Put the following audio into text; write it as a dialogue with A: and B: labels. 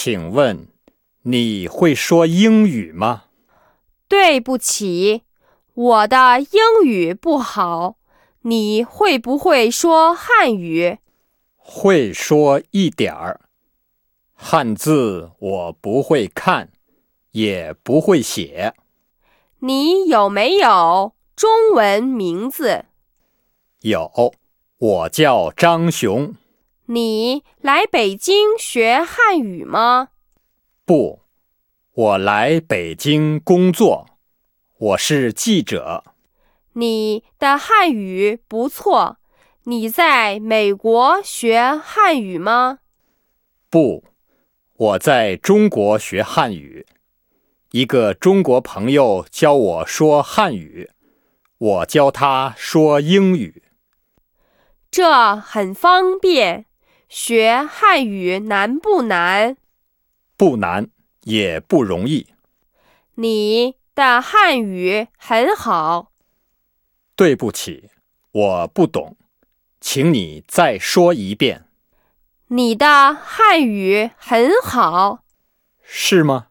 A: 请问你会说英语吗？
B: 对不起，我的英语不好，你会不会说汉语？
A: 会说一点儿。汉字我不会看，也不会写。
B: 你有没有中文名字？
A: 有，我叫张雄。
B: 你来北京学汉语吗？
A: 不，我来北京工作，我是记者。
B: 你的汉语不错，你在美国学汉语吗？
A: 不，我在中国学汉语。一个中国朋友教我说汉语，我教他说英语。
B: 这很方便。学汉语难不难？
A: 不难，也不容易。
B: 你的汉语很好。
A: 对不起，我不懂，请你再说一遍。
B: 你的汉语很好。
A: 是吗？